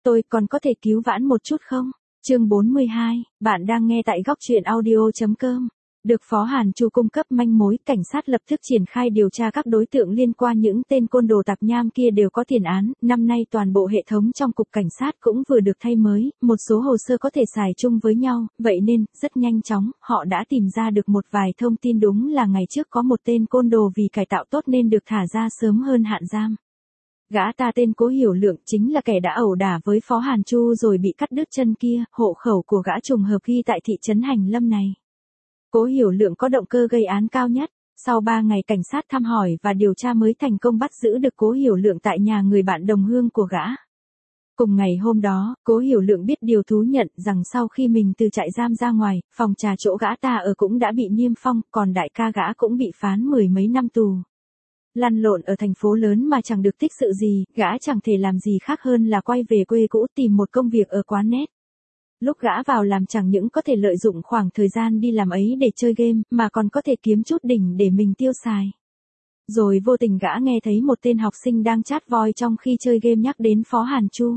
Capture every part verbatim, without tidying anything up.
Tôi còn có thể cứu vãn một chút không? Chương bốn mươi hai, bạn đang nghe tại góc truyện audio.com. Được Phó Hàn Chu cung cấp manh mối, cảnh sát lập tức triển khai điều tra các đối tượng liên quan những tên côn đồ tạp nham kia đều có tiền án. Năm nay toàn bộ hệ thống trong cục cảnh sát cũng vừa được thay mới, một số hồ sơ có thể xài chung với nhau, vậy nên, rất nhanh chóng, họ đã tìm ra được một vài thông tin đúng là ngày trước có một tên côn đồ vì cải tạo tốt nên được thả ra sớm hơn hạn giam. Gã ta tên Cố Hiểu Lượng chính là kẻ đã ẩu đả với Phó Hàn Chu rồi bị cắt đứt chân kia, hộ khẩu của gã trùng hợp ghi tại thị trấn Hành Lâm này. Cố Hiểu Lượng có động cơ gây án cao nhất, sau ba ngày cảnh sát thăm hỏi và điều tra mới thành công bắt giữ được Cố Hiểu Lượng tại nhà người bạn đồng hương của gã. Cùng ngày hôm đó, Cố Hiểu Lượng biết điều thú nhận rằng sau khi mình từ trại giam ra ngoài, phòng trà chỗ gã ta ở cũng đã bị niêm phong, còn đại ca gã cũng bị phán mười mấy năm tù. Lăn lộn ở thành phố lớn mà chẳng được tích sự gì, gã chẳng thể làm gì khác hơn là quay về quê cũ tìm một công việc ở quán net. Lúc gã vào làm chẳng những có thể lợi dụng khoảng thời gian đi làm ấy để chơi game, mà còn có thể kiếm chút đỉnh để mình tiêu xài. Rồi vô tình gã nghe thấy một tên học sinh đang chat voi trong khi chơi game nhắc đến Phó Hàn Chu.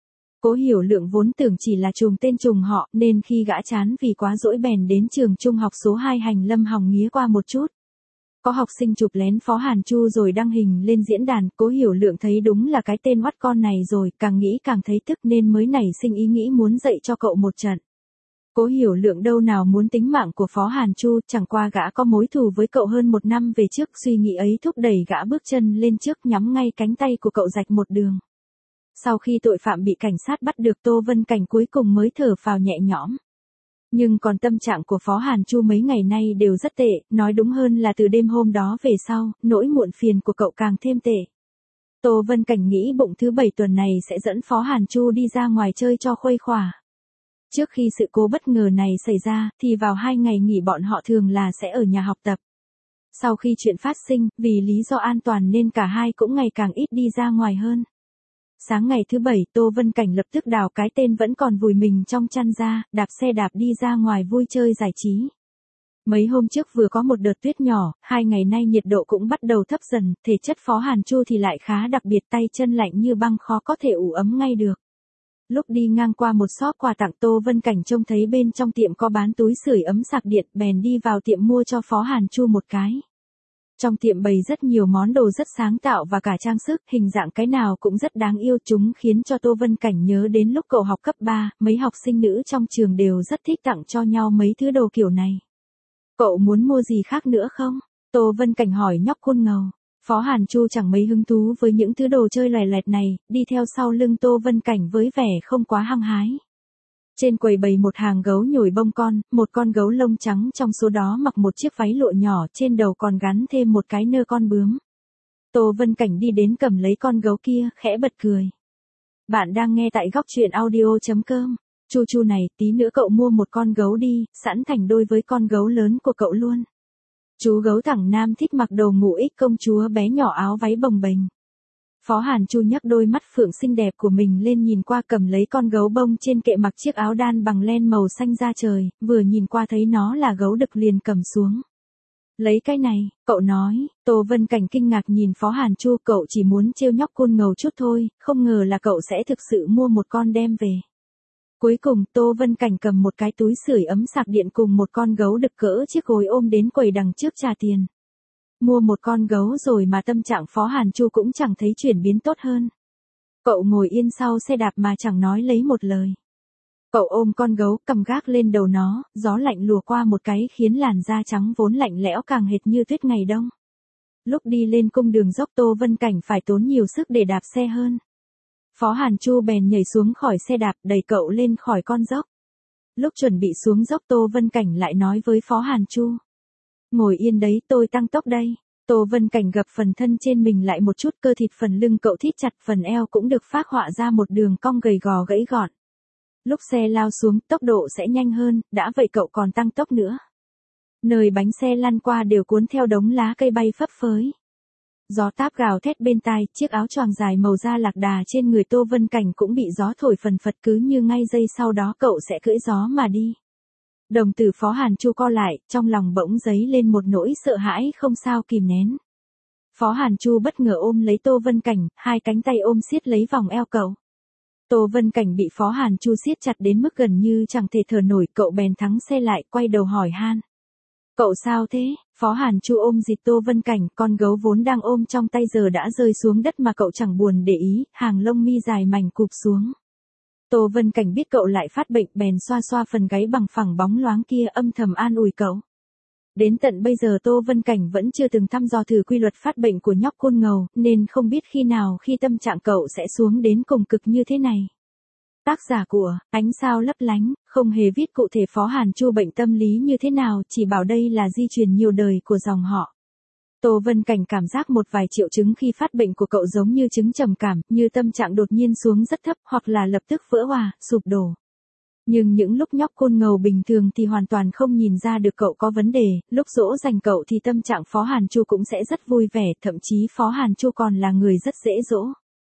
Cố Hiểu Lượng vốn tưởng chỉ là trùng tên trùng họ, nên khi gã chán vì quá dỗi bèn đến trường trung học số hai Hành Lâm hòng nghía qua một chút. Có học sinh chụp lén Phó Hàn Chu rồi đăng hình lên diễn đàn, Cố Hiểu Lượng thấy đúng là cái tên oắt con này rồi, càng nghĩ càng thấy tức nên mới nảy sinh ý nghĩ muốn dạy cho cậu một trận. Cố Hiểu Lượng đâu nào muốn tính mạng của Phó Hàn Chu, chẳng qua gã có mối thù với cậu hơn một năm về trước, suy nghĩ ấy thúc đẩy gã bước chân lên trước nhắm ngay cánh tay của cậu rạch một đường. Sau khi tội phạm bị cảnh sát bắt được, Tô Vân Cảnh cuối cùng mới thở phào nhẹ nhõm. Nhưng còn tâm trạng của Phó Hàn Chu mấy ngày nay đều rất tệ, nói đúng hơn là từ đêm hôm đó về sau, nỗi muộn phiền của cậu càng thêm tệ. Tô Vân Cảnh nghĩ bụng thứ bảy tuần này sẽ dẫn Phó Hàn Chu đi ra ngoài chơi cho khuây khỏa. Trước khi sự cố bất ngờ này xảy ra, thì vào hai ngày nghỉ bọn họ thường là sẽ ở nhà học tập. Sau khi chuyện phát sinh, vì lý do an toàn nên cả hai cũng ngày càng ít đi ra ngoài hơn. Sáng ngày thứ bảy, Tô Vân Cảnh lập tức đào cái tên vẫn còn vùi mình trong chăn ra, đạp xe đạp đi ra ngoài vui chơi giải trí. Mấy hôm trước vừa có một đợt tuyết nhỏ, hai ngày nay nhiệt độ cũng bắt đầu thấp dần, thể chất Phó Hàn Chu thì lại khá đặc biệt, tay chân lạnh như băng khó có thể ủ ấm ngay được. Lúc đi ngang qua một shop quà tặng, Tô Vân Cảnh trông thấy bên trong tiệm có bán túi sưởi ấm sạc điện, bèn đi vào tiệm mua cho Phó Hàn Chu một cái. Trong tiệm bày rất nhiều món đồ rất sáng tạo và cả trang sức, hình dạng cái nào cũng rất đáng yêu, chúng khiến cho Tô Vân Cảnh nhớ đến lúc cậu học cấp ba, mấy học sinh nữ trong trường đều rất thích tặng cho nhau mấy thứ đồ kiểu này. Cậu muốn mua gì khác nữa không? Tô Vân Cảnh hỏi nhóc khôn ngầu. Phó Hàn Chu chẳng mấy hứng thú với những thứ đồ chơi lòe loẹt này, đi theo sau lưng Tô Vân Cảnh với vẻ không quá hăng hái. Trên quầy bày một hàng gấu nhồi bông con, một con gấu lông trắng trong số đó mặc một chiếc váy lụa nhỏ, trên đầu còn gắn thêm một cái nơ con bướm. Tô Vân Cảnh đi đến cầm lấy con gấu kia, khẽ bật cười. Bạn đang nghe tại góc truyện audio.com. Chu Chu này, tí nữa cậu mua một con gấu đi, sẵn thành đôi với con gấu lớn của cậu luôn. Chú gấu thẳng nam thích mặc đồ ngủ ích công chúa bé nhỏ áo váy bồng bềnh. Phó Hàn Chu nhấc đôi mắt phượng xinh đẹp của mình lên nhìn qua, cầm lấy con gấu bông trên kệ, mặc chiếc áo đan bằng len màu xanh da trời, vừa nhìn qua thấy nó là gấu đực liền cầm xuống. Lấy cái này, cậu nói. Tô Vân Cảnh kinh ngạc nhìn Phó Hàn Chu, cậu chỉ muốn trêu nhóc côn ngầu chút thôi, không ngờ là cậu sẽ thực sự mua một con đem về. Cuối cùng, Tô Vân Cảnh cầm một cái túi sưởi ấm sạc điện cùng một con gấu đực cỡ chiếc gối ôm đến quầy đằng trước trả tiền. Mua một con gấu rồi mà tâm trạng Phó Hàn Chu cũng chẳng thấy chuyển biến tốt hơn. Cậu ngồi yên sau xe đạp mà chẳng nói lấy một lời. Cậu ôm con gấu, cầm gác lên đầu nó, gió lạnh lùa qua một cái khiến làn da trắng vốn lạnh lẽo càng hệt như tuyết ngày đông. Lúc đi lên cung đường dốc, Tô Vân Cảnh phải tốn nhiều sức để đạp xe hơn. Phó Hàn Chu bèn nhảy xuống khỏi xe đạp, đẩy cậu lên khỏi con dốc. Lúc chuẩn bị xuống dốc, Tô Vân Cảnh lại nói với Phó Hàn Chu. Ngồi yên đấy, tôi tăng tốc đây. Tô Vân Cảnh gập phần thân trên mình lại một chút, cơ thịt phần lưng cậu thít chặt, phần eo cũng được phác họa ra một đường cong gầy gò gãy gọn. Lúc xe lao xuống, tốc độ sẽ nhanh hơn, đã vậy cậu còn tăng tốc nữa. Nơi bánh xe lăn qua đều cuốn theo đống lá cây bay phấp phới. Gió táp gào thét bên tai, chiếc áo choàng dài màu da lạc đà trên người Tô Vân Cảnh cũng bị gió thổi phần phật, cứ như ngay giây sau đó cậu sẽ cưỡi gió mà đi. Đồng tử Phó Hàn Chu co lại, trong lòng bỗng dấy lên một nỗi sợ hãi không sao kìm nén. Phó Hàn Chu bất ngờ ôm lấy Tô Vân Cảnh, hai cánh tay ôm siết lấy vòng eo cậu. Tô Vân Cảnh bị Phó Hàn Chu siết chặt đến mức gần như chẳng thể thở nổi, cậu bèn thắng xe lại, quay đầu hỏi han. Cậu sao thế? Phó Hàn Chu ôm dịt Tô Vân Cảnh, con gấu vốn đang ôm trong tay giờ đã rơi xuống đất mà cậu chẳng buồn để ý, hàng lông mi dài mảnh cụp xuống. Tô Vân Cảnh biết cậu lại phát bệnh, bèn xoa xoa phần gáy bằng phẳng bóng loáng kia, âm thầm an ủi cậu. Đến tận bây giờ Tô Vân Cảnh vẫn chưa từng thăm dò thử quy luật phát bệnh của nhóc côn ngầu, nên không biết khi nào khi tâm trạng cậu sẽ xuống đến cùng cực như thế này. Tác giả của Ánh Sao Lấp Lánh không hề viết cụ thể Phó Hàn Chu bệnh tâm lý như thế nào, chỉ bảo đây là di truyền nhiều đời của dòng họ. Tô Vân Cảnh cảm giác một vài triệu chứng khi phát bệnh của cậu giống như chứng trầm cảm, như tâm trạng đột nhiên xuống rất thấp hoặc là lập tức vỡ òa, sụp đổ. Nhưng những lúc nhóc côn ngầu bình thường thì hoàn toàn không nhìn ra được cậu có vấn đề, lúc dỗ dành cậu thì tâm trạng Phó Hàn Chu cũng sẽ rất vui vẻ, thậm chí Phó Hàn Chu còn là người rất dễ dỗ.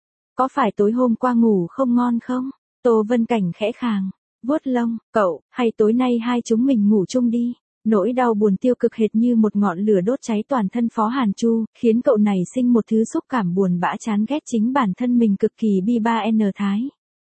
Có phải tối hôm qua ngủ không ngon không? Tô Vân Cảnh khẽ khàng, vuốt lông, cậu, hay tối nay hai chúng mình ngủ chung đi. Nỗi đau buồn tiêu cực hệt như một ngọn lửa đốt cháy toàn thân Phó Hàn Chu, khiến cậu này sinh một thứ xúc cảm buồn bã chán ghét chính bản thân mình cực kỳ bi ba n thái.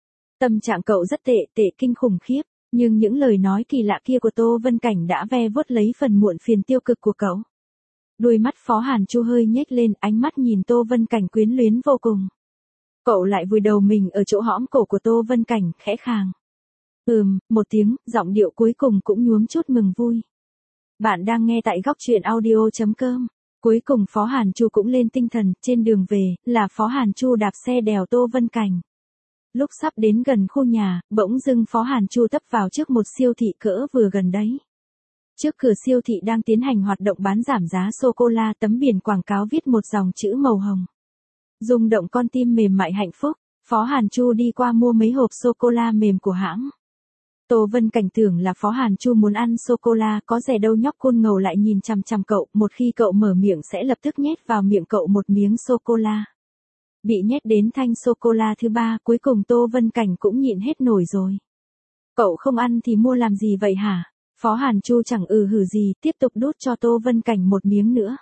Tâm trạng cậu rất tệ, tệ kinh khủng khiếp, nhưng những lời nói kỳ lạ kia của Tô Vân Cảnh đã ve vuốt lấy phần muộn phiền tiêu cực của cậu. Đuôi mắt Phó Hàn Chu hơi nhếch lên, ánh mắt nhìn Tô Vân Cảnh quyến luyến vô cùng. Cậu lại vùi đầu mình ở chỗ hõm cổ của Tô Vân Cảnh, khẽ khàng. Ừm, một tiếng, giọng điệu cuối cùng cũng nhuốm chút mừng vui. Bạn đang nghe tại góc truyện audio chấm com. Cuối cùng Phó Hàn Chu cũng lên tinh thần, trên đường về, là Phó Hàn Chu đạp xe đèo Tô Vân Cảnh. Lúc sắp đến gần khu nhà, bỗng dưng Phó Hàn Chu tấp vào trước một siêu thị cỡ vừa gần đấy. Trước cửa siêu thị đang tiến hành hoạt động bán giảm giá sô-cô-la, tấm biển quảng cáo viết một dòng chữ màu hồng. Rung động con tim mềm mại hạnh phúc, Phó Hàn Chu đi qua mua mấy hộp sô-cô-la mềm của hãng. Tô Vân Cảnh tưởng là Phó Hàn Chu muốn ăn sô-cô-la, có rẻ đâu, nhóc côn ngầu lại nhìn chằm chằm cậu, một khi cậu mở miệng sẽ lập tức nhét vào miệng cậu một miếng sô-cô-la. Bị nhét đến thanh sô-cô-la thứ ba, cuối cùng Tô Vân Cảnh cũng nhịn hết nổi rồi. Cậu không ăn thì mua làm gì vậy hả? Phó Hàn Chu chẳng ừ hử gì, tiếp tục đút cho Tô Vân Cảnh một miếng nữa.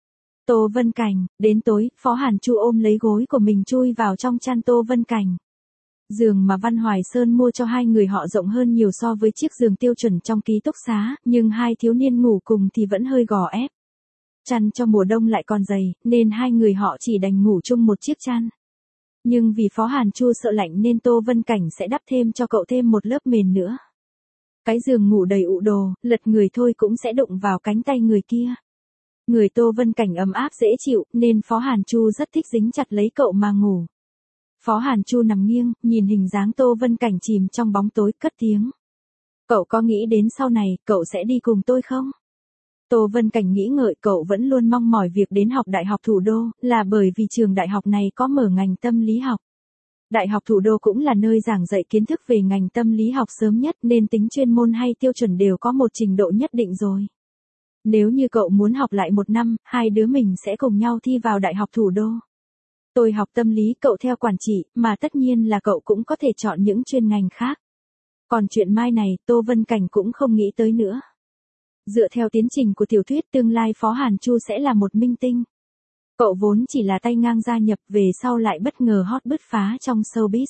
Tô Vân Cảnh, đến tối, Phó Hàn Chu ôm lấy gối của mình chui vào trong chăn Tô Vân Cảnh. Giường mà Văn Hoài Sơn mua cho hai người họ rộng hơn nhiều so với chiếc giường tiêu chuẩn trong ký túc xá, nhưng hai thiếu niên ngủ cùng thì vẫn hơi gò ép. Chăn cho mùa đông lại còn dày, nên hai người họ chỉ đành ngủ chung một chiếc chăn. Nhưng vì Phó Hàn Chu sợ lạnh nên Tô Vân Cảnh sẽ đắp thêm cho cậu thêm một lớp mền nữa. Cái giường ngủ đầy ụ đồ, lật người thôi cũng sẽ đụng vào cánh tay người kia. Người Tô Vân Cảnh ấm áp dễ chịu, nên Phó Hàn Chu rất thích dính chặt lấy cậu mà ngủ. Phó Hàn Chu nằm nghiêng, nhìn hình dáng Tô Vân Cảnh chìm trong bóng tối, cất tiếng. Cậu có nghĩ đến sau này, cậu sẽ đi cùng tôi không? Tô Vân Cảnh nghĩ ngợi, cậu vẫn luôn mong mỏi việc đến học Đại học Thủ đô, là bởi vì trường đại học này có mở ngành tâm lý học. Đại học Thủ đô cũng là nơi giảng dạy kiến thức về ngành tâm lý học sớm nhất, nên tính chuyên môn hay tiêu chuẩn đều có một trình độ nhất định rồi. Nếu như cậu muốn học lại một năm, hai đứa mình sẽ cùng nhau thi vào Đại học Thủ đô. Tôi học tâm lý, cậu theo quản trị, mà tất nhiên là cậu cũng có thể chọn những chuyên ngành khác. Còn chuyện mai này, Tô Vân Cảnh cũng không nghĩ tới nữa. Dựa theo tiến trình của tiểu thuyết, tương lai Phó Hàn Chu sẽ là một minh tinh. Cậu vốn chỉ là tay ngang gia nhập, về sau lại bất ngờ hot bứt phá trong showbiz.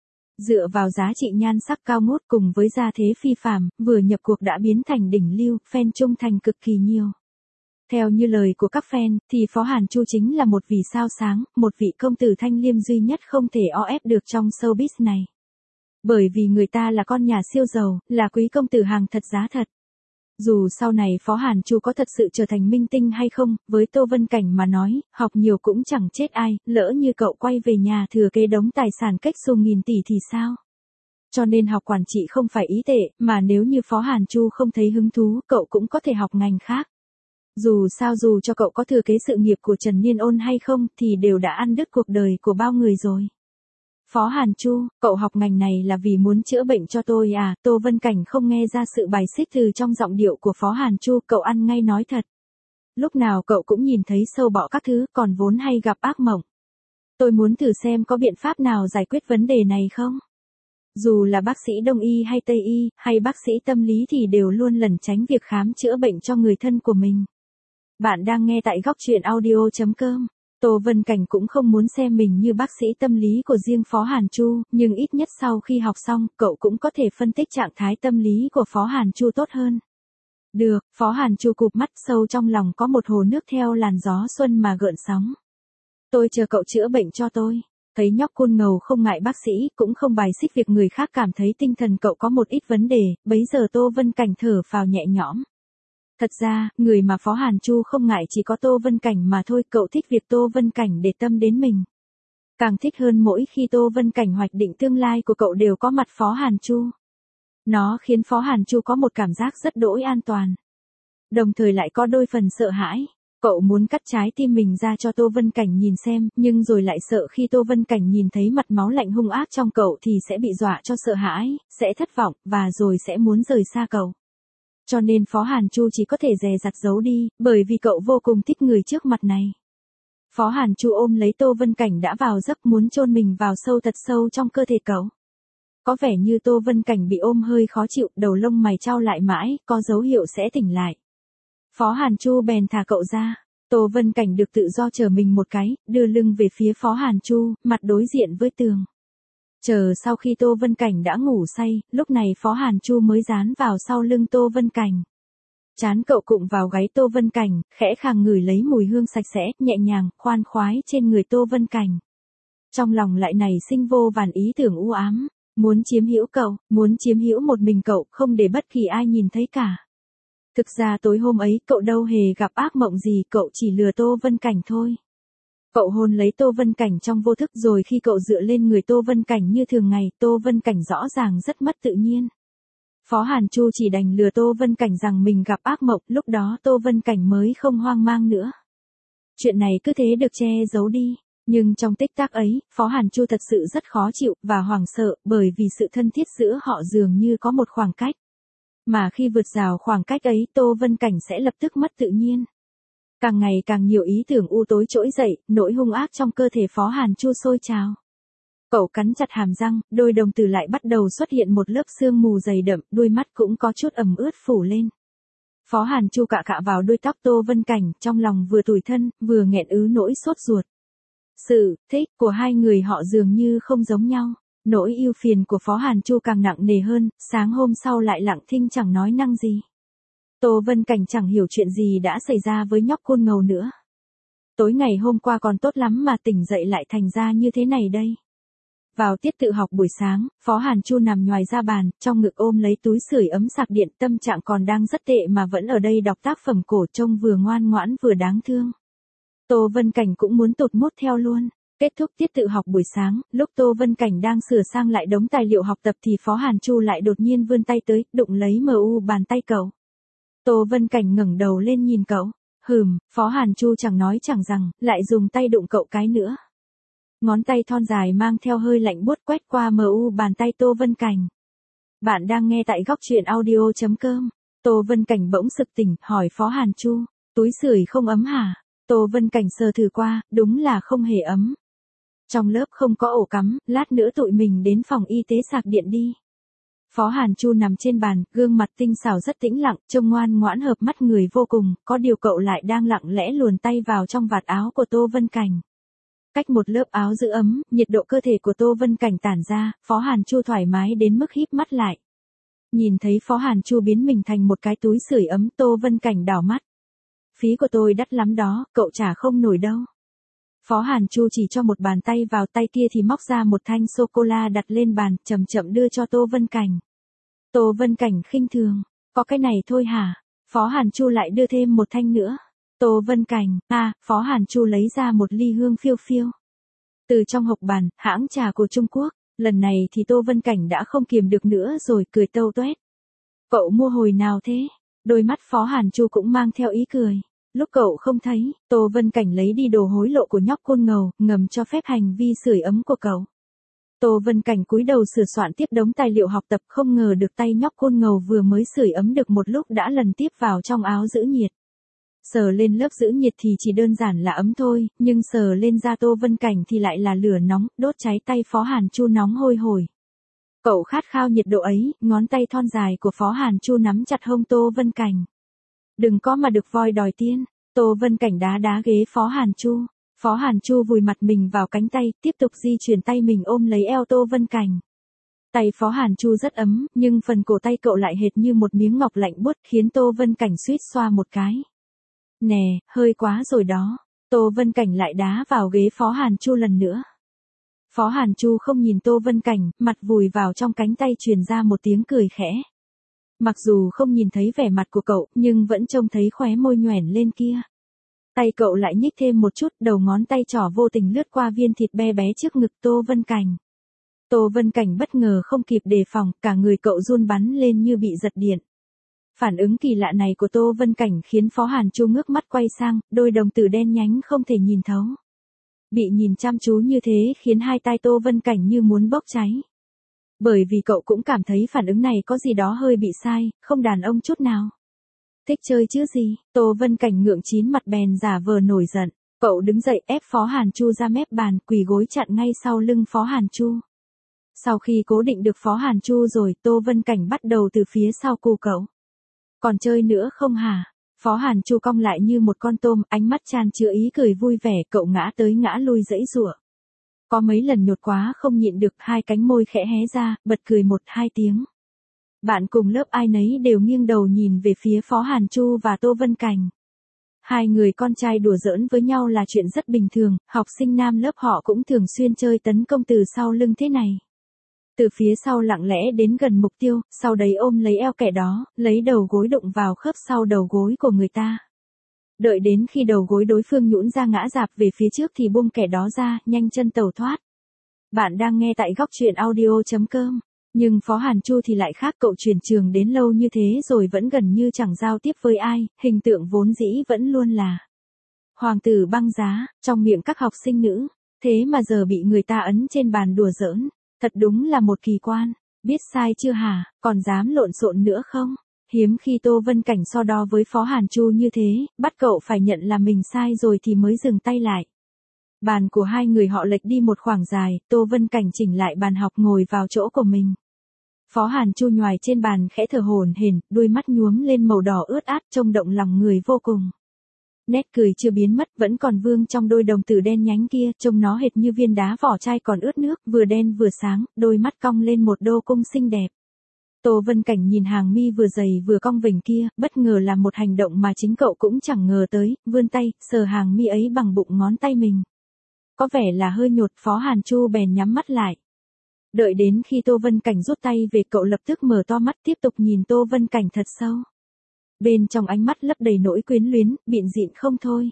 Dựa vào giá trị nhan sắc cao ngút cùng với gia thế phi phàm, vừa nhập cuộc đã biến thành đỉnh lưu, fan trung thành cực kỳ nhiều. Theo như lời của các fan, thì Phó Hàn Chu chính là một vì sao sáng, một vị công tử thanh liêm duy nhất không thể o ép được trong showbiz này. Bởi vì người ta là con nhà siêu giàu, là quý công tử hàng thật giá thật. Dù sau này Phó Hàn Chu có thật sự trở thành minh tinh hay không, với Tô Vân Cảnh mà nói, học nhiều cũng chẳng chết ai, lỡ như cậu quay về nhà thừa kế đống tài sản cách xù nghìn tỷ thì sao? Cho nên học quản trị không phải ý tệ, mà nếu như Phó Hàn Chu không thấy hứng thú, cậu cũng có thể học ngành khác. Dù sao dù cho cậu có thừa kế sự nghiệp của Trần Niên Ôn hay không, thì đều đã ăn đứt cuộc đời của bao người rồi. Phó Hàn Chu, cậu học ngành này là vì muốn chữa bệnh cho tôi à? Tô Vân Cảnh không nghe ra sự bài xích từ trong giọng điệu của Phó Hàn Chu, cậu ăn ngay nói thật. Lúc nào cậu cũng nhìn thấy sâu bọ các thứ, còn vốn hay gặp ác mộng. Tôi muốn thử xem có biện pháp nào giải quyết vấn đề này không? Dù là bác sĩ Đông y hay Tây y, hay bác sĩ tâm lý thì đều luôn lẩn tránh việc khám chữa bệnh cho người thân của mình. Bạn đang nghe tại góc truyện audio chấm com. Tô Vân Cảnh cũng không muốn xem mình như bác sĩ tâm lý của riêng Phó Hàn Chu, nhưng ít nhất sau khi học xong, cậu cũng có thể phân tích trạng thái tâm lý của Phó Hàn Chu tốt hơn. Được, Phó Hàn Chu cụp mắt, sâu trong lòng có một hồ nước theo làn gió xuân mà gợn sóng. Tôi chờ cậu chữa bệnh cho tôi. Thấy nhóc côn ngầu không ngại bác sĩ, cũng không bài xích việc người khác cảm thấy tinh thần cậu có một ít vấn đề, bấy giờ Tô Vân Cảnh thở phào nhẹ nhõm. Thật ra, người mà Phó Hàn Chu không ngại chỉ có Tô Vân Cảnh mà thôi, cậu thích việc Tô Vân Cảnh để tâm đến mình. Càng thích hơn mỗi khi Tô Vân Cảnh hoạch định tương lai của cậu đều có mặt Phó Hàn Chu. Nó khiến Phó Hàn Chu có một cảm giác rất đỗi an toàn. Đồng thời lại có đôi phần sợ hãi. Cậu muốn cắt trái tim mình ra cho Tô Vân Cảnh nhìn xem, nhưng rồi lại sợ khi Tô Vân Cảnh nhìn thấy mặt máu lạnh hung ác trong cậu thì sẽ bị dọa cho sợ hãi, sẽ thất vọng, và rồi sẽ muốn rời xa cậu. Cho nên Phó Hàn Chu chỉ có thể dè dặt giấu đi, bởi vì cậu vô cùng thích người trước mặt này. Phó Hàn Chu ôm lấy Tô Vân Cảnh đã vào giấc, muốn chôn mình vào sâu thật sâu trong cơ thể cậu. Có vẻ như Tô Vân Cảnh bị ôm hơi khó chịu, đầu lông mày chau lại mãi, có dấu hiệu sẽ tỉnh lại. Phó Hàn Chu bèn thả cậu ra. Tô Vân Cảnh được tự do trở mình một cái, đưa lưng về phía Phó Hàn Chu, mặt đối diện với tường. Chờ sau khi Tô Vân Cảnh đã ngủ say, lúc này Phó Hàn Chu mới dán vào sau lưng Tô Vân Cảnh. Trán cậu cụng vào gáy Tô Vân Cảnh, khẽ khàng ngửi lấy mùi hương sạch sẽ, nhẹ nhàng, khoan khoái trên người Tô Vân Cảnh. Trong lòng lại nảy sinh vô vàn ý tưởng u ám, muốn chiếm hữu cậu, muốn chiếm hữu một mình cậu, không để bất kỳ ai nhìn thấy cả. Thực ra tối hôm ấy cậu đâu hề gặp ác mộng gì, cậu chỉ lừa Tô Vân Cảnh thôi. Cậu hôn lấy Tô Vân Cảnh trong vô thức, rồi khi cậu dựa lên người Tô Vân Cảnh như thường ngày, Tô Vân Cảnh rõ ràng rất mất tự nhiên. Phó Hàn Chu chỉ đành lừa Tô Vân Cảnh rằng mình gặp ác mộng, lúc đó Tô Vân Cảnh mới không hoang mang nữa. Chuyện này cứ thế được che giấu đi, nhưng trong tích tắc ấy, Phó Hàn Chu thật sự rất khó chịu và hoảng sợ, bởi vì sự thân thiết giữa họ dường như có một khoảng cách. Mà khi vượt rào khoảng cách ấy, Tô Vân Cảnh sẽ lập tức mất tự nhiên. Càng ngày càng nhiều ý tưởng u tối trỗi dậy, nỗi hung ác trong cơ thể Phó Hàn Chu sôi trào. Cậu cắn chặt hàm răng, đôi đồng tử lại bắt đầu xuất hiện một lớp sương mù dày đậm, đôi mắt cũng có chút ẩm ướt phủ lên. Phó Hàn Chu cạ cạ vào đuôi tóc Tô Vân Cảnh, trong lòng vừa tủi thân, vừa nghẹn ứ nỗi sốt ruột. Sự thích của hai người họ dường như không giống nhau. Nỗi ưu phiền của Phó Hàn Chu càng nặng nề hơn, sáng hôm sau lại lặng thinh chẳng nói năng gì. Tô Vân Cảnh chẳng hiểu chuyện gì đã xảy ra với nhóc côn ngầu nữa. Tối ngày hôm qua còn tốt lắm mà tỉnh dậy lại thành ra như thế này đây. Vào tiết tự học buổi sáng, Phó Hàn Chu nằm nhoài ra bàn, trong ngực ôm lấy túi sưởi ấm sạc điện, tâm trạng còn đang rất tệ mà vẫn ở đây đọc tác phẩm cổ, trông vừa ngoan ngoãn vừa đáng thương. Tô Vân Cảnh cũng muốn tụt mút theo luôn. Kết thúc tiết tự học buổi sáng, lúc Tô Vân Cảnh đang sửa sang lại đống tài liệu học tập thì Phó Hàn Chu lại đột nhiên vươn tay tới, đụng lấy mờ u bàn tay cậu. Tô Vân Cảnh ngẩng đầu lên nhìn cậu. Hừm, Phó Hàn Chu chẳng nói chẳng rằng, lại dùng tay đụng cậu cái nữa. Ngón tay thon dài mang theo hơi lạnh buốt quét qua mờ u bàn tay Tô Vân Cảnh. Bạn đang nghe tại góc truyện audio chấm com. Tô Vân Cảnh bỗng sực tỉnh, hỏi Phó Hàn Chu, túi sưởi không ấm hả? Tô Vân Cảnh sờ thử qua, đúng là không hề ấm. Trong lớp không có ổ cắm, lát nữa tụi mình đến phòng y tế sạc điện đi. Phó Hàn Chu nằm trên bàn, gương mặt tinh xảo rất tĩnh lặng, trông ngoan ngoãn hợp mắt người vô cùng, có điều cậu lại đang lặng lẽ luồn tay vào trong vạt áo của Tô Vân Cảnh. Cách một lớp áo giữ ấm, nhiệt độ cơ thể của Tô Vân Cảnh tản ra, Phó Hàn Chu thoải mái đến mức híp mắt lại. Nhìn thấy Phó Hàn Chu biến mình thành một cái túi sưởi ấm, Tô Vân Cảnh đảo mắt. Phí của tôi đắt lắm đó, cậu trả không nổi đâu. Phó Hàn Chu chỉ cho một bàn tay vào, tay kia thì móc ra một thanh sô-cô-la đặt lên bàn, chậm chậm đưa cho Tô Vân Cảnh. Tô Vân Cảnh khinh thường, có cái này thôi hả? Phó Hàn Chu lại đưa thêm một thanh nữa. Tô Vân Cảnh, à, Phó Hàn Chu lấy ra một ly hương phiêu phiêu. Từ trong hộc bàn, hãng trà của Trung Quốc, lần này thì Tô Vân Cảnh đã không kiềm được nữa rồi cười tâu tuét. Cậu mua hồi nào thế? Đôi mắt Phó Hàn Chu cũng mang theo ý cười. Lúc cậu không thấy, Tô Vân Cảnh lấy đi đồ hối lộ của nhóc côn ngầu, ngầm cho phép hành vi sưởi ấm của cậu. Tô Vân Cảnh cúi đầu sửa soạn tiếp đống tài liệu học tập, không ngờ được tay nhóc côn ngầu vừa mới sưởi ấm được một lúc đã lần tiếp vào trong áo giữ nhiệt. Sờ lên lớp giữ nhiệt thì chỉ đơn giản là ấm thôi, nhưng sờ lên da Tô Vân Cảnh thì lại là lửa nóng, đốt cháy tay Phó Hàn Chu nóng hôi hổi. Cậu khát khao nhiệt độ ấy, ngón tay thon dài của Phó Hàn Chu nắm chặt hông Tô Vân Cảnh. Đừng có mà được voi đòi tiên. Tô Vân Cảnh đá đá ghế Phó Hàn Chu. Phó Hàn Chu vùi mặt mình vào cánh tay, tiếp tục di chuyển tay mình ôm lấy eo Tô Vân Cảnh. Tay Phó Hàn Chu rất ấm, nhưng phần cổ tay cậu lại hệt như một miếng ngọc lạnh buốt, khiến Tô Vân Cảnh suýt xoa một cái. Nè, hơi quá rồi đó. Tô Vân Cảnh lại đá vào ghế Phó Hàn Chu lần nữa. Phó Hàn Chu không nhìn Tô Vân Cảnh, mặt vùi vào trong cánh tay truyền ra một tiếng cười khẽ. Mặc dù không nhìn thấy vẻ mặt của cậu, nhưng vẫn trông thấy khóe môi nhoẻn lên kia. Tay cậu lại nhích thêm một chút, đầu ngón tay trỏ vô tình lướt qua viên thịt be bé trước ngực Tô Vân Cảnh. Tô Vân Cảnh bất ngờ không kịp đề phòng, cả người cậu run bắn lên như bị giật điện. Phản ứng kỳ lạ này của Tô Vân Cảnh khiến Phó Hàn Chu ngước mắt quay sang, đôi đồng tử đen nhánh không thể nhìn thấu. Bị nhìn chăm chú như thế khiến hai tai Tô Vân Cảnh như muốn bốc cháy. Bởi vì cậu cũng cảm thấy phản ứng này có gì đó hơi bị sai, không đàn ông chút nào. Thích chơi chứ gì, Tô Vân Cảnh ngượng chín mặt bèn giả vờ nổi giận. Cậu đứng dậy ép Phó Hàn Chu ra mép bàn, quỳ gối chặn ngay sau lưng Phó Hàn Chu. Sau khi cố định được Phó Hàn Chu rồi, Tô Vân Cảnh bắt đầu từ phía sau cù cậu. Còn chơi nữa không hả? Phó Hàn Chu cong lại như một con tôm, ánh mắt tràn chứa ý cười vui vẻ, cậu ngã tới ngã lui giãy giụa. Có mấy lần nhột quá không nhịn được, hai cánh môi khẽ hé ra, bật cười một hai tiếng. Bạn cùng lớp ai nấy đều nghiêng đầu nhìn về phía Phó Hàn Chu và Tô Vân Cảnh. Hai người con trai đùa giỡn với nhau là chuyện rất bình thường, học sinh nam lớp họ cũng thường xuyên chơi tấn công từ sau lưng thế này. Từ phía sau lặng lẽ đến gần mục tiêu, sau đấy ôm lấy eo kẻ đó, lấy đầu gối đụng vào khớp sau đầu gối của người ta. Đợi đến khi đầu gối đối phương nhũn ra ngã rạp về phía trước thì buông kẻ đó ra, nhanh chân tẩu thoát. Bạn đang nghe tại góc truyện audio chấm com. Nhưng Phó Hàn Chu thì lại khác, cậu chuyển trường đến lâu như thế rồi vẫn gần như chẳng giao tiếp với ai, hình tượng vốn dĩ vẫn luôn là hoàng tử băng giá, trong miệng các học sinh nữ, thế mà giờ bị người ta ấn trên bàn đùa giỡn, thật đúng là một kỳ quan, biết sai chưa hả, còn dám lộn xộn nữa không? Hiếm khi Tô Vân Cảnh so đo với Phó Hàn Chu như thế, bắt cậu phải nhận là mình sai rồi thì mới dừng tay lại. Bàn của hai người họ lệch đi một khoảng dài, Tô Vân Cảnh chỉnh lại bàn học ngồi vào chỗ của mình. Phó Hàn Chu nhoài trên bàn khẽ thở hổn hển, đôi mắt nhuốm lên màu đỏ ướt át trông động lòng người vô cùng. Nét cười chưa biến mất vẫn còn vương trong đôi đồng tử đen nhánh kia, trông nó hệt như viên đá vỏ chai còn ướt nước, vừa đen vừa sáng, đôi mắt cong lên một đô cung xinh đẹp. Tô Vân Cảnh nhìn hàng mi vừa dày vừa cong vành kia, bất ngờ làm một hành động mà chính cậu cũng chẳng ngờ tới, vươn tay, sờ hàng mi ấy bằng bụng ngón tay mình. Có vẻ là hơi nhột, Phó Hàn Chu bèn nhắm mắt lại. Đợi đến khi Tô Vân Cảnh rút tay về, cậu lập tức mở to mắt tiếp tục nhìn Tô Vân Cảnh thật sâu. Bên trong ánh mắt lấp đầy nỗi quyến luyến, bịn dịn không thôi.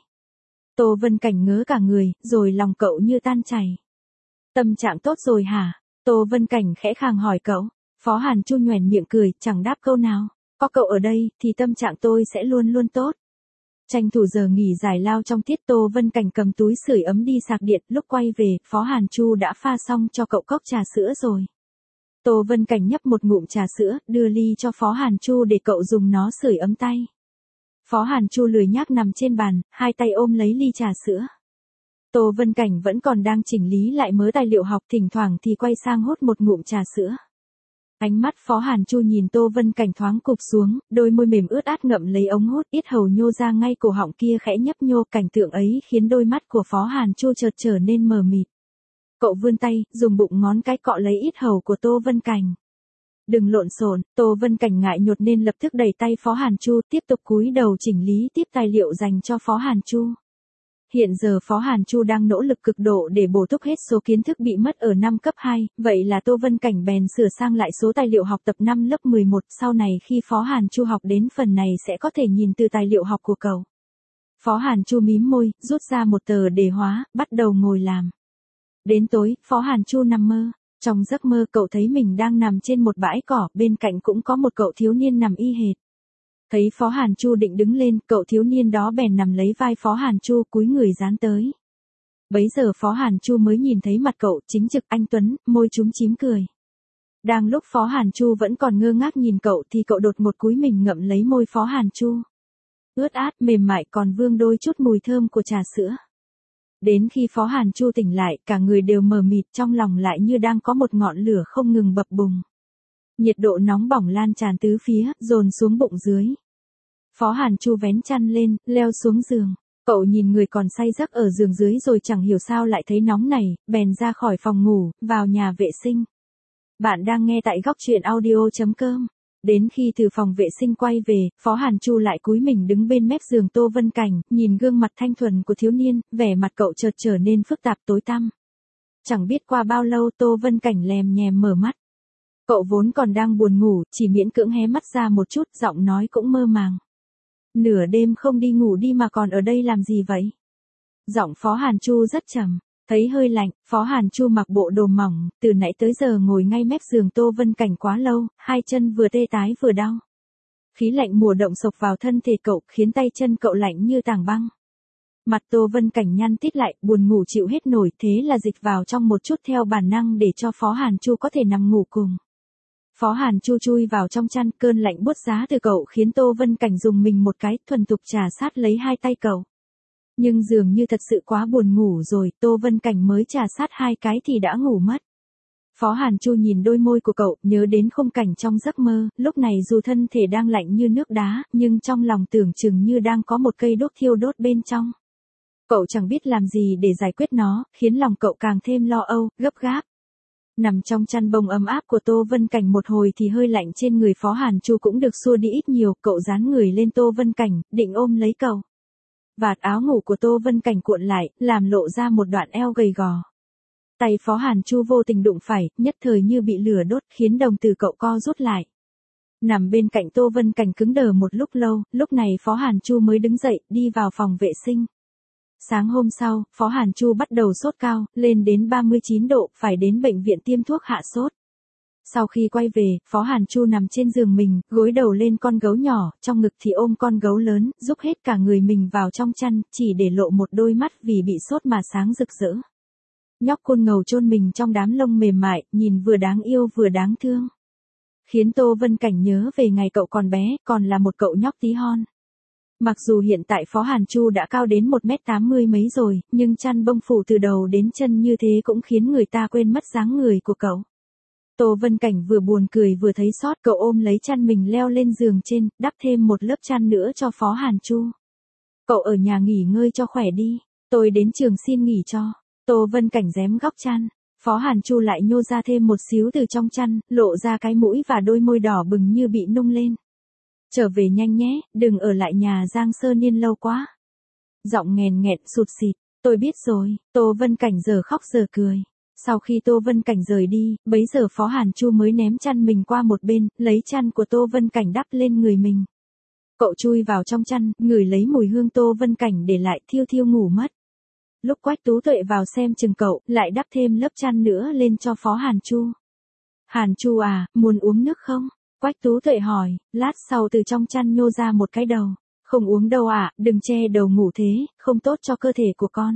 Tô Vân Cảnh ngớ cả người, rồi lòng cậu như tan chảy. Tâm trạng tốt rồi hả? Tô Vân Cảnh khẽ khàng hỏi cậu. Phó Hàn Chu nhoẻn miệng cười, chẳng đáp câu nào. Có cậu ở đây, thì tâm trạng tôi sẽ luôn luôn tốt. Tranh thủ giờ nghỉ giải lao trong tiết, Tô Vân Cảnh cầm túi sưởi ấm đi sạc điện, lúc quay về, Phó Hàn Chu đã pha xong cho cậu cốc trà sữa rồi. Tô Vân Cảnh nhấp một ngụm trà sữa, đưa ly cho Phó Hàn Chu để cậu dùng nó sưởi ấm tay. Phó Hàn Chu lười nhác nằm trên bàn, hai tay ôm lấy ly trà sữa. Tô Vân Cảnh vẫn còn đang chỉnh lý lại mớ tài liệu học, thỉnh thoảng thì quay sang hút một ngụm trà sữa. Ánh mắt Phó Hàn Chu nhìn Tô Vân Cảnh thoáng cụp xuống, đôi môi mềm ướt át ngậm lấy ống hút, yết hầu nhô ra ngay cổ họng kia khẽ nhấp nhô, cảnh tượng ấy khiến đôi mắt của Phó Hàn Chu chợt trở nên mờ mịt. Cậu vươn tay, dùng bụng ngón cái cọ lấy yết hầu của Tô Vân Cảnh. Đừng lộn xộn, Tô Vân Cảnh ngại nhột nên lập tức đẩy tay Phó Hàn Chu, tiếp tục cúi đầu chỉnh lý tiếp tài liệu dành cho Phó Hàn Chu. Hiện giờ Phó Hàn Chu đang nỗ lực cực độ để bổ túc hết số kiến thức bị mất ở năm cấp hai, vậy là Tô Vân Cảnh bèn sửa sang lại số tài liệu học tập năm lớp mười một, sau này khi Phó Hàn Chu học đến phần này sẽ có thể nhìn từ tài liệu học của cậu. Phó Hàn Chu mím môi, rút ra một tờ đề hóa, bắt đầu ngồi làm. Đến tối, Phó Hàn Chu nằm mơ. Trong giấc mơ cậu thấy mình đang nằm trên một bãi cỏ, bên cạnh cũng có một cậu thiếu niên nằm y hệt. Thấy Phó Hàn Chu định đứng lên, cậu thiếu niên đó bèn nằm lấy vai Phó Hàn Chu cúi người dán tới. Bấy giờ Phó Hàn Chu mới nhìn thấy mặt cậu, chính trực anh tuấn, môi chúm chím cười. Đang lúc Phó Hàn Chu vẫn còn ngơ ngác nhìn cậu thì cậu đột một cúi mình ngậm lấy môi Phó Hàn Chu. Ướt át, mềm mại còn vương đôi chút mùi thơm của trà sữa. Đến khi Phó Hàn Chu tỉnh lại, cả người đều mờ mịt, trong lòng lại như đang có một ngọn lửa không ngừng bập bùng. Nhiệt độ nóng bỏng lan tràn tứ phía, dồn xuống bụng dưới. Phó Hàn Chu vén chăn lên, leo xuống giường. Cậu nhìn người còn say giấc ở giường dưới rồi chẳng hiểu sao lại thấy nóng này, bèn ra khỏi phòng ngủ, vào nhà vệ sinh. Bạn đang nghe tại góc truyện audio.com. Đến khi từ phòng vệ sinh quay về, Phó Hàn Chu lại cúi mình đứng bên mép giường Tô Vân Cảnh, nhìn gương mặt thanh thuần của thiếu niên, vẻ mặt cậu chợt trở nên phức tạp tối tăm. Chẳng biết qua bao lâu Tô Vân Cảnh lèm nhèm mở mắt. Cậu vốn còn đang buồn ngủ, chỉ miễn cưỡng hé mắt ra một chút, giọng nói cũng mơ màng. Nửa đêm không đi ngủ đi mà còn ở đây làm gì vậy? Giọng Phó Hàn Chu rất trầm, thấy hơi lạnh, Phó Hàn Chu mặc bộ đồ mỏng, từ nãy tới giờ ngồi ngay mép giường Tô Vân Cảnh quá lâu, hai chân vừa tê tái vừa đau. Khí lạnh mùa đông sộc vào thân thể cậu, khiến tay chân cậu lạnh như tảng băng. Mặt Tô Vân Cảnh nhăn tít lại, buồn ngủ chịu hết nổi, thế là dịch vào trong một chút theo bản năng để cho Phó Hàn Chu có thể nằm ngủ cùng. Phó Hàn Chu chui vào trong chăn, cơn lạnh buốt giá từ cậu khiến Tô Vân Cảnh dùng mình một cái, thuần thục trà sát lấy hai tay cậu. Nhưng dường như thật sự quá buồn ngủ rồi, Tô Vân Cảnh mới trà sát hai cái thì đã ngủ mất. Phó Hàn Chu nhìn đôi môi của cậu, nhớ đến khung cảnh trong giấc mơ, lúc này dù thân thể đang lạnh như nước đá, nhưng trong lòng tưởng chừng như đang có một cây đốt thiêu đốt bên trong. Cậu chẳng biết làm gì để giải quyết nó, khiến lòng cậu càng thêm lo âu, gấp gáp. Nằm trong chăn bông ấm áp của Tô Vân Cảnh một hồi thì hơi lạnh trên người Phó Hàn Chu cũng được xua đi ít nhiều, cậu dán người lên Tô Vân Cảnh, định ôm lấy cậu. Vạt áo ngủ của Tô Vân Cảnh cuộn lại, làm lộ ra một đoạn eo gầy gò. Tay Phó Hàn Chu vô tình đụng phải, nhất thời như bị lửa đốt, khiến đồng tử cậu co rút lại. Nằm bên cạnh Tô Vân Cảnh cứng đờ một lúc lâu, lúc này Phó Hàn Chu mới đứng dậy, đi vào phòng vệ sinh. Sáng hôm sau, Phó Hàn Chu bắt đầu sốt cao, lên đến ba mươi chín độ, phải đến bệnh viện tiêm thuốc hạ sốt. Sau khi quay về, Phó Hàn Chu nằm trên giường mình, gối đầu lên con gấu nhỏ, trong ngực thì ôm con gấu lớn, giúp hết cả người mình vào trong chăn, chỉ để lộ một đôi mắt vì bị sốt mà sáng rực rỡ. Nhóc côn ngầu chôn mình trong đám lông mềm mại, nhìn vừa đáng yêu vừa đáng thương. Khiến Tô Vân Cảnh nhớ về ngày cậu còn bé, còn là một cậu nhóc tí hon. Mặc dù hiện tại Phó Hàn Chu đã cao đến một mét tám mươi mấy rồi, nhưng chăn bông phủ từ đầu đến chân như thế cũng khiến người ta quên mất dáng người của cậu. Tô Vân Cảnh vừa buồn cười vừa thấy xót, cậu ôm lấy chăn mình leo lên giường trên, đắp thêm một lớp chăn nữa cho Phó Hàn Chu. Cậu ở nhà nghỉ ngơi cho khỏe đi, tôi đến trường xin nghỉ cho. Tô Vân Cảnh rém góc chăn, Phó Hàn Chu lại nhô ra thêm một xíu từ trong chăn, lộ ra cái mũi và đôi môi đỏ bừng như bị nung lên. Trở về nhanh nhé, đừng ở lại nhà Giang Sơ Niên lâu quá. Giọng nghèn nghẹt sụt sịt, tôi biết rồi, Tô Vân Cảnh giờ khóc giờ cười. Sau khi Tô Vân Cảnh rời đi, bấy giờ Phó Hàn Chu mới ném chăn mình qua một bên, lấy chăn của Tô Vân Cảnh đắp lên người mình. Cậu chui vào trong chăn, ngửi lấy mùi hương Tô Vân Cảnh để lại, thiêu thiêu ngủ mất. Lúc Quách Tú Tuệ vào xem chừng cậu, lại đắp thêm lớp chăn nữa lên cho Phó Hàn Chu. Hàn Chu à, muốn uống nước không? Quách Tú Tuệ hỏi, lát sau từ trong chăn nhô ra một cái đầu. Không uống đâu ạ, à, đừng che đầu ngủ thế, không tốt cho cơ thể của con.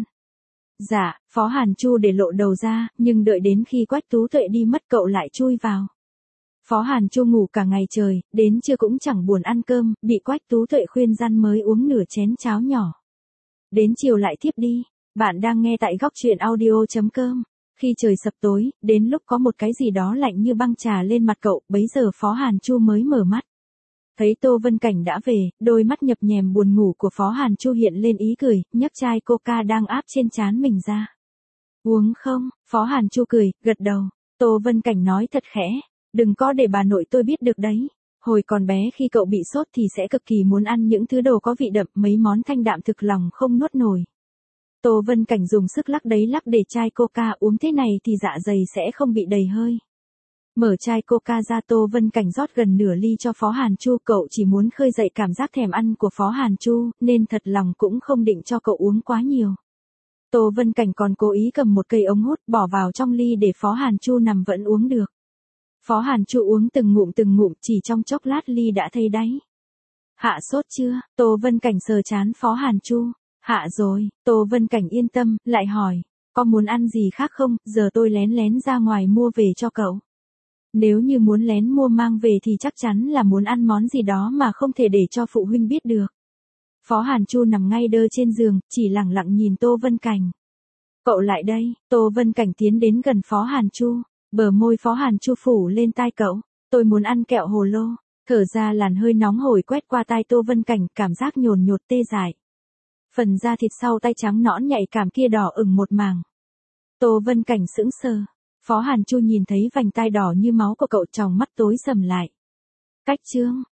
Dạ, Phó Hàn Chu để lộ đầu ra, nhưng đợi đến khi Quách Tú Tuệ đi mất cậu lại chui vào. Phó Hàn Chu ngủ cả ngày trời, đến trưa cũng chẳng buồn ăn cơm, bị Quách Tú Tuệ khuyên răn mới uống nửa chén cháo nhỏ. Đến chiều lại thiếp đi. Bạn đang nghe tại góc truyện audio.com. Khi trời sập tối, đến lúc có một cái gì đó lạnh như băng trà lên mặt cậu, bấy giờ Phó Hàn Chu mới mở mắt. Thấy Tô Vân Cảnh đã về, đôi mắt nhập nhèm buồn ngủ của Phó Hàn Chu hiện lên ý cười, nhấc chai coca đang áp trên trán mình ra. Uống không? Phó Hàn Chu cười, gật đầu. Tô Vân Cảnh nói thật khẽ, đừng có để bà nội tôi biết được đấy. Hồi còn bé khi cậu bị sốt thì sẽ cực kỳ muốn ăn những thứ đồ có vị đậm, mấy món thanh đạm thực lòng không nuốt nổi. Tô Vân Cảnh dùng sức lắc đấy lắc để chai coca uống thế này thì dạ dày sẽ không bị đầy hơi. Mở chai coca ra, Tô Vân Cảnh rót gần nửa ly cho Phó Hàn Chu, cậu chỉ muốn khơi dậy cảm giác thèm ăn của Phó Hàn Chu, nên thật lòng cũng không định cho cậu uống quá nhiều. Tô Vân Cảnh còn cố ý cầm một cây ống hút bỏ vào trong ly để Phó Hàn Chu nằm vẫn uống được. Phó Hàn Chu uống từng ngụm từng ngụm, chỉ trong chốc lát ly đã thấy đáy. Hạ sốt chưa? Tô Vân Cảnh sờ trán Phó Hàn Chu. Hạ rồi, Tô Vân Cảnh yên tâm, lại hỏi, có muốn ăn gì khác không, giờ tôi lén lén ra ngoài mua về cho cậu. Nếu như muốn lén mua mang về thì chắc chắn là muốn ăn món gì đó mà không thể để cho phụ huynh biết được. Phó Hàn Chu nằm ngay đơ trên giường, chỉ lẳng lặng nhìn Tô Vân Cảnh. Cậu lại đây, Tô Vân Cảnh tiến đến gần Phó Hàn Chu, bờ môi Phó Hàn Chu phủ lên tai cậu, tôi muốn ăn kẹo hồ lô, thở ra làn hơi nóng hổi quét qua tai Tô Vân Cảnh, cảm giác nhồn nhột tê dại. Phần da thịt sau tay trắng nõn nhạy cảm kia đỏ ửng một mảng. Tô Vân Cảnh sững sờ. Phó Hàn Chu nhìn thấy vành tai đỏ như máu của cậu, tròng mắt tối sầm lại. Cách Trương,